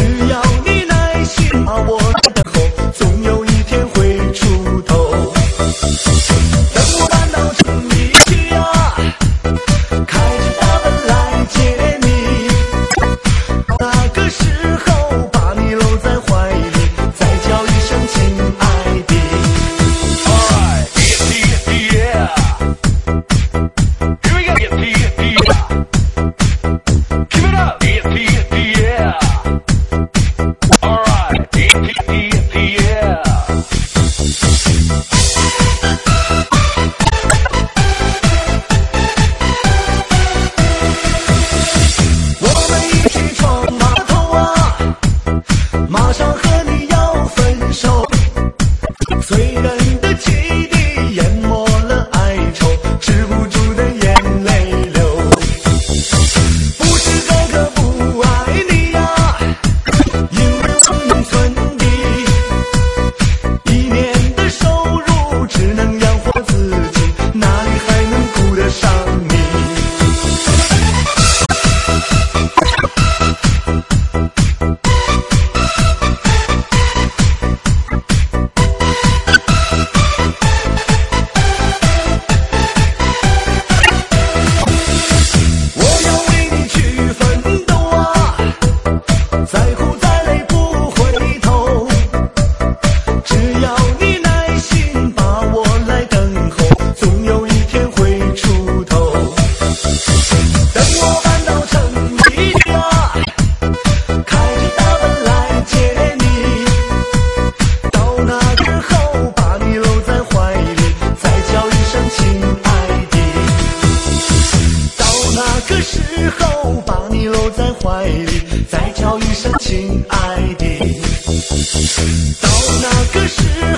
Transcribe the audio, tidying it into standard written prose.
只要你耐心把我等候，总有一天会出头。等我搬到城里去啊，开着大奔来接你，那个时候把你搂在怀里，再叫一声亲爱的。马上和你要分手，醉人的汽笛淹没了哀愁，止不住的眼泪流。不是哥哥不爱你呀，因为我农村的一年的收入只能养活自己，哪里还能顾得上你？再苦再累不回头，只要你耐心把我来等候，总有一天会出头。等我搬到城里啊，开着大奔来接你，到那之后把你搂在怀里，再叫一声亲爱的。到那个时候把你搂在怀里，再叫一声亲爱的。到那个时